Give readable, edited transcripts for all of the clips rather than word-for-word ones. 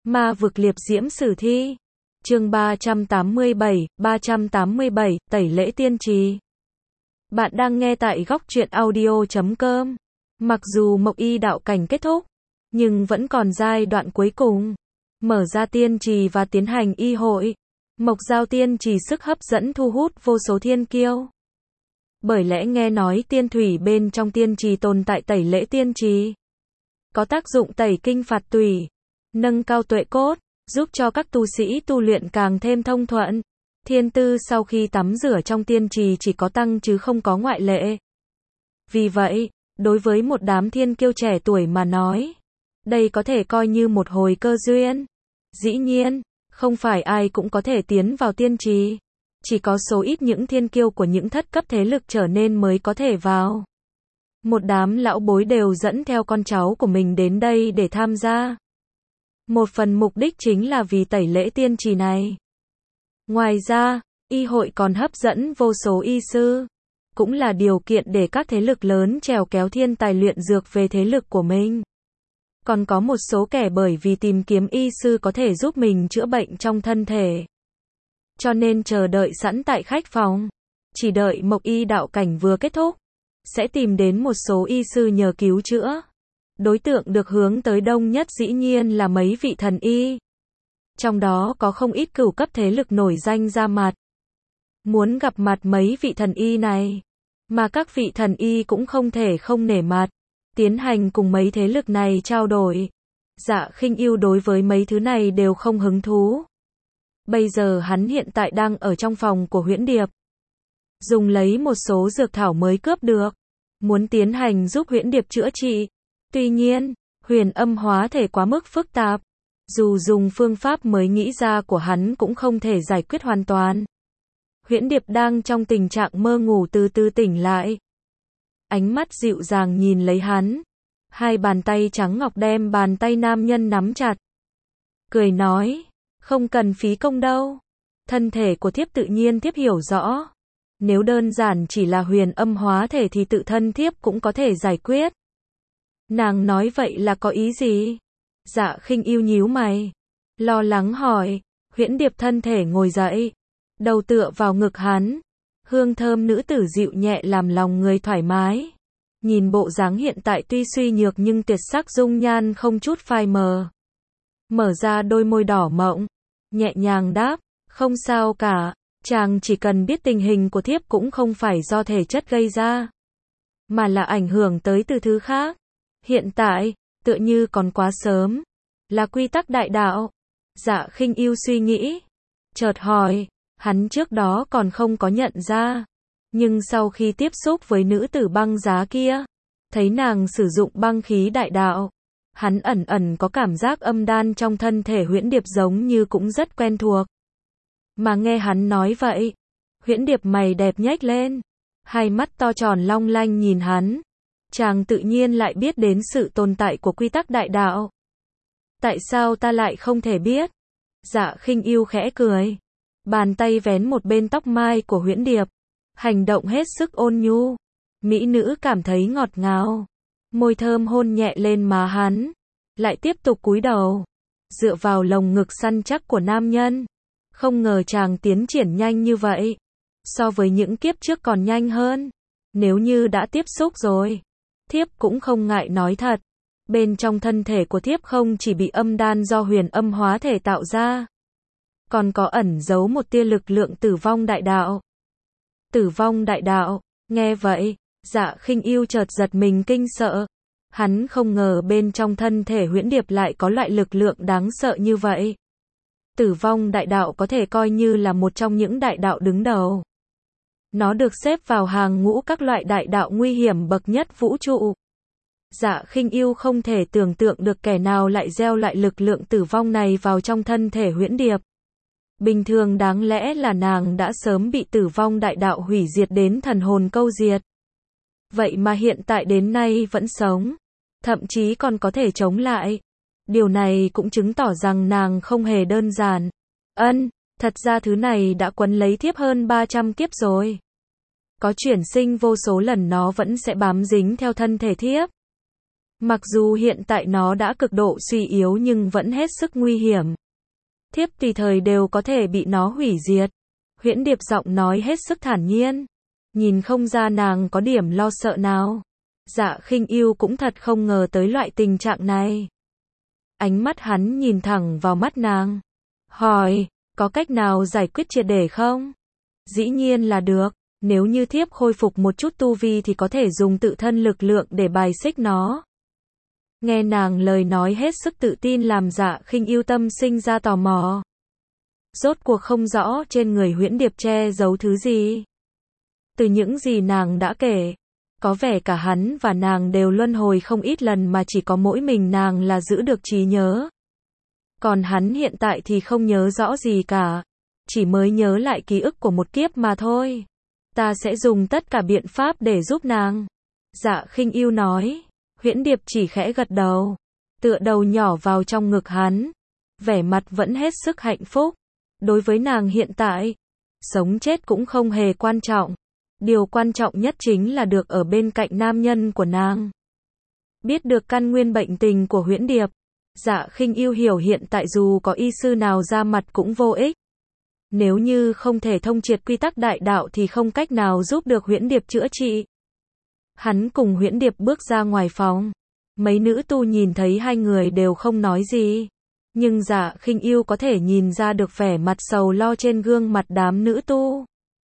Ma vực liệp diễm sử thi. Chương 387, tẩy lễ tiên trì. Bạn đang nghe tại góc truyện audio.com. Mặc dù Mộc Y đạo cảnh kết thúc, nhưng vẫn còn giai đoạn cuối cùng. Mở ra tiên trì và tiến hành y hội. Mộc Giao tiên trì sức hấp dẫn thu hút vô số thiên kiêu. Bởi lẽ nghe nói tiên thủy bên trong tiên trì tồn tại tẩy lễ tiên trì. Có tác dụng tẩy kinh phạt tủy, nâng cao tuệ cốt, giúp cho các tu sĩ tu luyện càng thêm thông thuận. Thiên tư sau khi tắm rửa trong tiên trì chỉ có tăng chứ không có ngoại lệ. Vì vậy, đối với một đám thiên kiêu trẻ tuổi mà nói, đây có thể coi như một hồi cơ duyên. Dĩ nhiên, không phải ai cũng có thể tiến vào tiên trì. Chỉ có số ít những thiên kiêu của những thất cấp thế lực trở nên mới có thể vào. Một đám lão bối đều dẫn theo con cháu của mình đến đây để tham gia. Một phần mục đích chính là vì tẩy lễ tiên trì này. Ngoài ra, y hội còn hấp dẫn vô số y sư. Cũng là điều kiện để các thế lực lớn trèo kéo thiên tài luyện dược về thế lực của mình. Còn có một số kẻ bởi vì tìm kiếm y sư có thể giúp mình chữa bệnh trong thân thể, cho nên chờ đợi sẵn tại khách phòng. Chỉ đợi Mộc Y đạo cảnh vừa kết thúc, sẽ tìm đến một số y sư nhờ cứu chữa. Đối tượng được hướng tới đông nhất dĩ nhiên là mấy vị thần y. Trong đó có không ít cửu cấp thế lực nổi danh ra mặt. Muốn gặp mặt mấy vị thần y này, mà các vị thần y cũng không thể không nể mặt, tiến hành cùng mấy thế lực này trao đổi. Dạ Khinh Ưu đối với mấy thứ này đều không hứng thú. Bây giờ hắn hiện tại đang ở trong phòng của Huyễn Điệp, dùng lấy một số dược thảo mới cướp được, muốn tiến hành giúp Huyễn Điệp chữa trị. Tuy nhiên, huyền âm hóa thể quá mức phức tạp, dù dùng phương pháp mới nghĩ ra của hắn cũng không thể giải quyết hoàn toàn. Huyễn Điệp đang trong tình trạng mơ ngủ từ từ tỉnh lại. Ánh mắt dịu dàng nhìn lấy hắn, hai bàn tay trắng ngọc đem bàn tay nam nhân nắm chặt. Cười nói, không cần phí công đâu. Thân thể của thiếp tự nhiên thiếp hiểu rõ. Nếu đơn giản chỉ là huyền âm hóa thể thì tự thân thiếp cũng có thể giải quyết. Nàng nói vậy là có ý gì? Dạ Khinh Ưu nhíu mày, lo lắng hỏi. Huyễn Điệp thân thể ngồi dậy, đầu tựa vào ngực hắn. Hương thơm nữ tử dịu nhẹ làm lòng người thoải mái. Nhìn bộ dáng hiện tại tuy suy nhược nhưng tuyệt sắc dung nhan không chút phai mờ. Mở ra đôi môi đỏ mọng, nhẹ nhàng đáp, không sao cả, chàng chỉ cần biết tình hình của thiếp cũng không phải do thể chất gây ra, mà là ảnh hưởng tới từ thứ khác. Hiện tại, tựa như còn quá sớm, là quy tắc đại đạo. Dạ Khinh Ưu suy nghĩ, chợt hỏi, hắn trước đó còn không có nhận ra, nhưng sau khi tiếp xúc với nữ tử băng giá kia, thấy nàng sử dụng băng khí đại đạo, hắn ẩn ẩn có cảm giác âm đan trong thân thể Huyễn Điệp giống như cũng rất quen thuộc. Mà nghe hắn nói vậy, Huyễn Điệp mày đẹp nhếch lên, hai mắt to tròn long lanh nhìn hắn. Chàng tự nhiên lại biết đến sự tồn tại của quy tắc đại đạo. Tại sao ta lại không thể biết? Dạ Khinh Ưu khẽ cười, bàn tay vén một bên tóc mai của Huyễn Điệp, hành động hết sức ôn nhu. Mỹ nữ cảm thấy ngọt ngào, môi thơm hôn nhẹ lên má hắn, lại tiếp tục cúi đầu, dựa vào lồng ngực săn chắc của nam nhân. Không ngờ chàng tiến triển nhanh như vậy, so với những kiếp trước còn nhanh hơn. Nếu như đã tiếp xúc rồi, thiếp cũng không ngại nói thật, bên trong thân thể của thiếp không chỉ bị âm đan do huyền âm hóa thể tạo ra, còn có ẩn giấu một tia lực lượng tử vong đại đạo. Tử vong đại đạo, nghe vậy, Dạ Khinh Ưu chợt giật mình kinh sợ. Hắn không ngờ bên trong thân thể Huyễn Điệp lại có loại lực lượng đáng sợ như vậy. Tử vong đại đạo có thể coi như là một trong những đại đạo đứng đầu. Nó được xếp vào hàng ngũ các loại đại đạo nguy hiểm bậc nhất vũ trụ. Dạ Khinh Ưu không thể tưởng tượng được kẻ nào lại gieo lại lực lượng tử vong này vào trong thân thể Huyễn Điệp. Bình thường đáng lẽ là nàng đã sớm bị tử vong đại đạo hủy diệt đến thần hồn câu diệt. Vậy mà hiện tại đến nay vẫn sống, thậm chí còn có thể chống lại. Điều này cũng chứng tỏ rằng nàng không hề đơn giản. Thật ra thứ này đã quấn lấy thiếp hơn 300 kiếp rồi. Có chuyển sinh vô số lần nó vẫn sẽ bám dính theo thân thể thiếp. Mặc dù hiện tại nó đã cực độ suy yếu nhưng vẫn hết sức nguy hiểm. Thiếp tùy thời đều có thể bị nó hủy diệt. Huyễn Điệp giọng nói hết sức thản nhiên. Nhìn không ra nàng có điểm lo sợ nào. Dạ Khinh Yêu cũng thật không ngờ tới loại tình trạng này. Ánh mắt hắn nhìn thẳng vào mắt nàng. Hỏi, có cách nào giải quyết triệt để không? Dĩ nhiên là được. Nếu như thiếp khôi phục một chút tu vi thì có thể dùng tự thân lực lượng để bài xích nó. Nghe nàng lời nói hết sức tự tin làm Dạ Khinh Yêu tâm sinh ra tò mò. Rốt cuộc không rõ trên người Huyễn Điệp che giấu thứ gì. Từ những gì nàng đã kể, có vẻ cả hắn và nàng đều luân hồi không ít lần mà chỉ có mỗi mình nàng là giữ được trí nhớ. Còn hắn hiện tại thì không nhớ rõ gì cả, chỉ mới nhớ lại ký ức của một kiếp mà thôi. Ta sẽ dùng tất cả biện pháp để giúp nàng. Dạ Khinh Yêu nói. Huyễn Điệp chỉ khẽ gật đầu, tựa đầu nhỏ vào trong ngực hắn, vẻ mặt vẫn hết sức hạnh phúc. Đối với nàng hiện tại, sống chết cũng không hề quan trọng. Điều quan trọng nhất chính là được ở bên cạnh nam nhân của nàng. Biết được căn nguyên bệnh tình của Huyễn Điệp, Dạ Khinh Yêu hiểu hiện tại dù có y sư nào ra mặt cũng vô ích. Nếu như không thể thông triệt quy tắc đại đạo thì không cách nào giúp được Huyễn Điệp chữa trị. Hắn cùng Huyễn Điệp bước ra ngoài phòng. Mấy nữ tu nhìn thấy hai người đều không nói gì. Nhưng Dạ Khinh Yêu có thể nhìn ra được vẻ mặt sầu lo trên gương mặt đám nữ tu.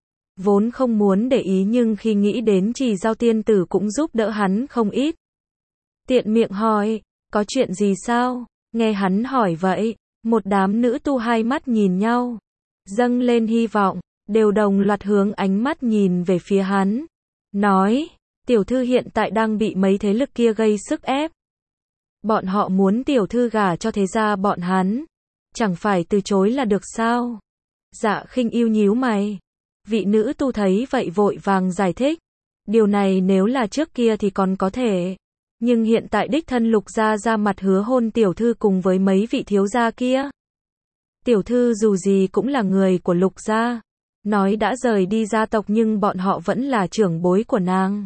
Vốn không muốn để ý nhưng khi nghĩ đến Trì Giao tiên tử cũng giúp đỡ hắn không ít. Tiện miệng hỏi, có chuyện gì sao? Nghe hắn hỏi vậy, một đám nữ tu hai mắt nhìn nhau, dâng lên hy vọng, đều đồng loạt hướng ánh mắt nhìn về phía hắn. Nói, tiểu thư hiện tại đang bị mấy thế lực kia gây sức ép. Bọn họ muốn tiểu thư gả cho thế gia bọn hắn. Chẳng phải từ chối là được sao? Dạ Khinh Yêu nhíu mày. Vị nữ tu thấy vậy vội vàng giải thích. Điều này nếu là trước kia thì còn có thể. Nhưng hiện tại đích thân Lục gia ra mặt hứa hôn tiểu thư cùng với mấy vị thiếu gia kia. Tiểu thư dù gì cũng là người của Lục gia. Nói đã rời đi gia tộc nhưng bọn họ vẫn là trưởng bối của nàng.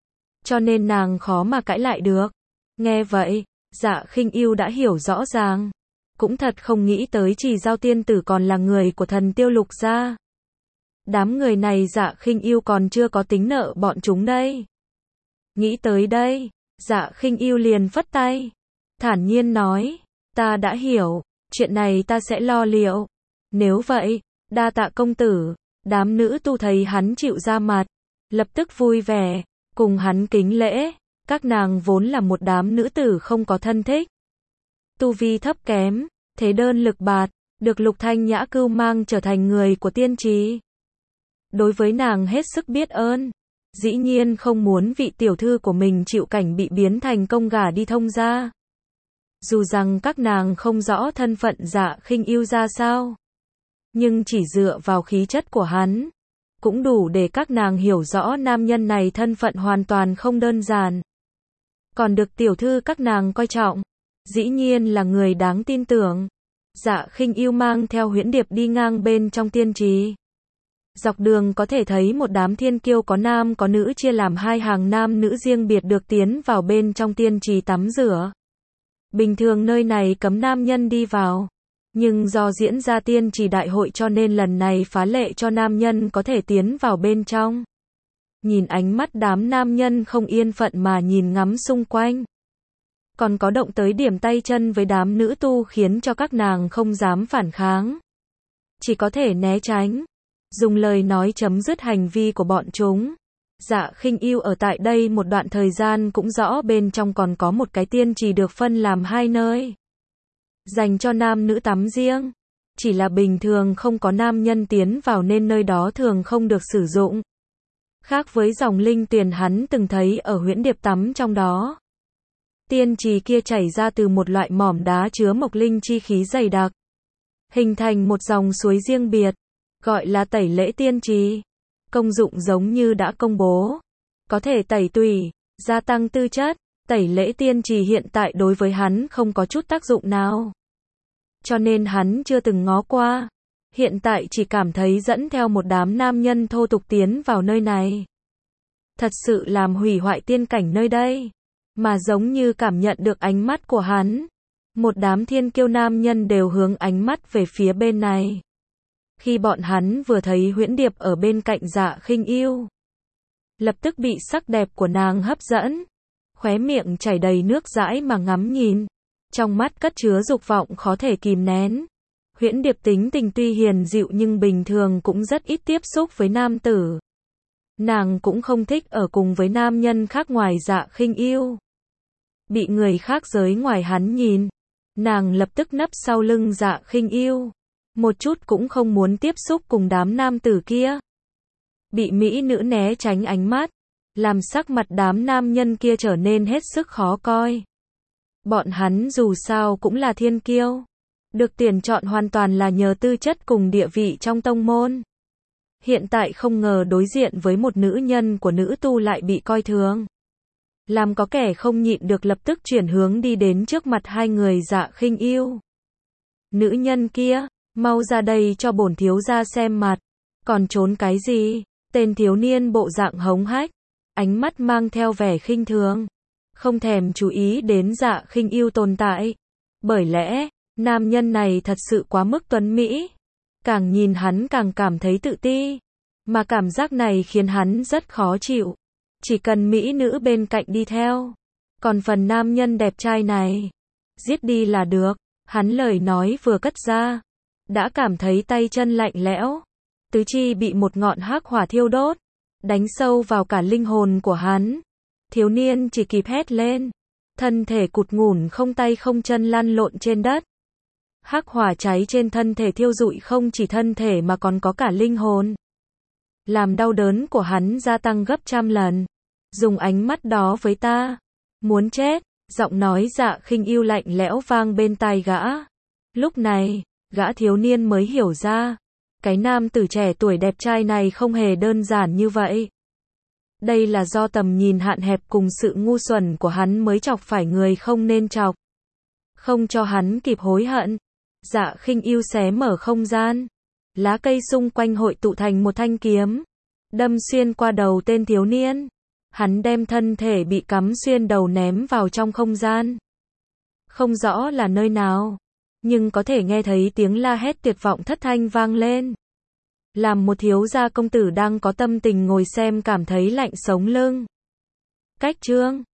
Cho nên nàng khó mà cãi lại được. Nghe vậy, Dạ Khinh Yêu đã hiểu rõ ràng. Cũng thật không nghĩ tới Trì Giao tiên tử còn là người của Thần Tiêu Lục gia. Đám người này Dạ Khinh Yêu còn chưa có tính nợ bọn chúng đây. Nghĩ tới đây, Dạ Khinh Yêu liền phất tay. Thản nhiên nói, ta đã hiểu, chuyện này ta sẽ lo liệu. Nếu vậy, đa tạ công tử. Đám nữ tu thấy hắn chịu ra mặt, lập tức vui vẻ, cùng hắn kính lễ. Các nàng vốn là một đám nữ tử không có thân thích. Tu vi thấp kém, thế đơn lực bạt, được Lục Thanh Nhã cưu mang trở thành người của tiên trì. Đối với nàng hết sức biết ơn. Dĩ nhiên không muốn vị tiểu thư của mình chịu cảnh bị biến thành công gả đi thông gia. Dù rằng các nàng không rõ thân phận Dạ Khinh Yêu ra sao, nhưng chỉ dựa vào khí chất của hắn, cũng đủ để các nàng hiểu rõ nam nhân này thân phận hoàn toàn không đơn giản. Còn được tiểu thư các nàng coi trọng, dĩ nhiên là người đáng tin tưởng. Dạ Khinh Yêu mang theo Huyễn Điệp đi ngang bên trong tiên trì. Dọc đường có thể thấy một đám thiên kiêu có nam có nữ chia làm hai hàng nam nữ riêng biệt được tiến vào bên trong tiên trì tắm rửa. Bình thường nơi này cấm nam nhân đi vào. Nhưng do diễn ra tiên trì đại hội cho nên lần này phá lệ cho nam nhân có thể tiến vào bên trong. Nhìn ánh mắt đám nam nhân không yên phận mà nhìn ngắm xung quanh. Còn có động tới điểm tay chân với đám nữ tu khiến cho các nàng không dám phản kháng. Chỉ có thể né tránh. Dùng lời nói chấm dứt hành vi của bọn chúng. Dạ Khinh Yêu ở tại đây một đoạn thời gian cũng rõ bên trong còn có một cái tiên trì được phân làm hai nơi. Dành cho nam nữ tắm riêng. Chỉ là bình thường không có nam nhân tiến vào nên nơi đó thường không được sử dụng. Khác với dòng linh tuyền hắn từng thấy ở Huyễn Điệp tắm trong đó. Tiên trì kia chảy ra từ một loại mỏm đá chứa mộc linh chi khí dày đặc. Hình thành một dòng suối riêng biệt. Gọi là tẩy lễ tiên trì. Công dụng giống như đã công bố. Có thể tẩy tủy, gia tăng tư chất. Tẩy lễ tiên trì hiện tại đối với hắn không có chút tác dụng nào. Cho nên hắn chưa từng ngó qua. Hiện tại chỉ cảm thấy dẫn theo một đám nam nhân thô tục tiến vào nơi này. Thật sự làm hủy hoại tiên cảnh nơi đây. mà giống như cảm nhận được ánh mắt của hắn. Một đám thiên kiêu nam nhân đều hướng ánh mắt về phía bên này. Khi bọn hắn vừa thấy Huyễn Điệp ở bên cạnh Dạ Khinh Yêu, lập tức bị sắc đẹp của nàng hấp dẫn, khóe miệng chảy đầy nước dãi mà ngắm nhìn, trong mắt cất chứa dục vọng khó thể kìm nén. Huyễn Điệp tính tình tuy hiền dịu nhưng bình thường cũng rất ít tiếp xúc với nam tử. Nàng cũng không thích ở cùng với nam nhân khác ngoài Dạ Khinh Yêu. Bị người khác giới ngoài hắn nhìn, nàng lập tức nấp sau lưng Dạ Khinh Yêu, một chút cũng không muốn tiếp xúc cùng đám nam tử kia. Bị mỹ nữ né tránh ánh mắt, làm sắc mặt đám nam nhân kia trở nên hết sức khó coi. Bọn hắn dù sao cũng là thiên kiêu, được tuyển chọn hoàn toàn là nhờ tư chất cùng địa vị trong tông môn. Hiện tại không ngờ đối diện với một nữ nhân của nữ tu lại bị coi thường. Làm có kẻ không nhịn được lập tức chuyển hướng đi đến trước mặt hai người Dạ Khinh Yêu. Nữ nhân kia, mau ra đây cho bổn thiếu gia xem mặt, còn trốn cái gì? Tên thiếu niên bộ dạng hống hách, ánh mắt mang theo vẻ khinh thường, không thèm chú ý đến Dạ Khinh Yêu tồn tại. Bởi lẽ, nam nhân này thật sự quá mức tuấn mỹ. Càng nhìn hắn càng cảm thấy tự ti, mà cảm giác này khiến hắn rất khó chịu. Chỉ cần mỹ nữ bên cạnh đi theo, còn phần nam nhân đẹp trai này, giết đi là được. Hắn lời nói vừa cất ra, đã cảm thấy tay chân lạnh lẽo, tứ chi bị một ngọn hắc hỏa thiêu đốt, đánh sâu vào cả linh hồn của hắn. Thiếu niên chỉ kịp hét lên, thân thể cụt ngủn không tay không chân lăn lộn trên đất. Hắc hỏa cháy trên thân thể thiêu rụi không chỉ thân thể mà còn có cả linh hồn, làm đau đớn của hắn gia tăng gấp trăm lần. Dùng ánh mắt đó với ta, muốn chết. Giọng nói Dạ Khinh Yêu lạnh lẽo vang bên tai gã. Lúc này, gã thiếu niên mới hiểu ra, cái nam tử trẻ tuổi đẹp trai này không hề đơn giản như vậy. Đây là do tầm nhìn hạn hẹp cùng sự ngu xuẩn của hắn mới chọc phải người không nên chọc. Không cho hắn kịp hối hận, Dạ Khinh Yêu xé mở không gian, lá cây xung quanh hội tụ thành một thanh kiếm, đâm xuyên qua đầu tên thiếu niên. Hắn đem thân thể bị cắm xuyên đầu ném vào trong không gian. Không rõ là nơi nào, nhưng có thể nghe thấy tiếng la hét tuyệt vọng thất thanh vang lên. Làm một thiếu gia công tử đang có tâm tình ngồi xem cảm thấy lạnh sống lưng. Cách chương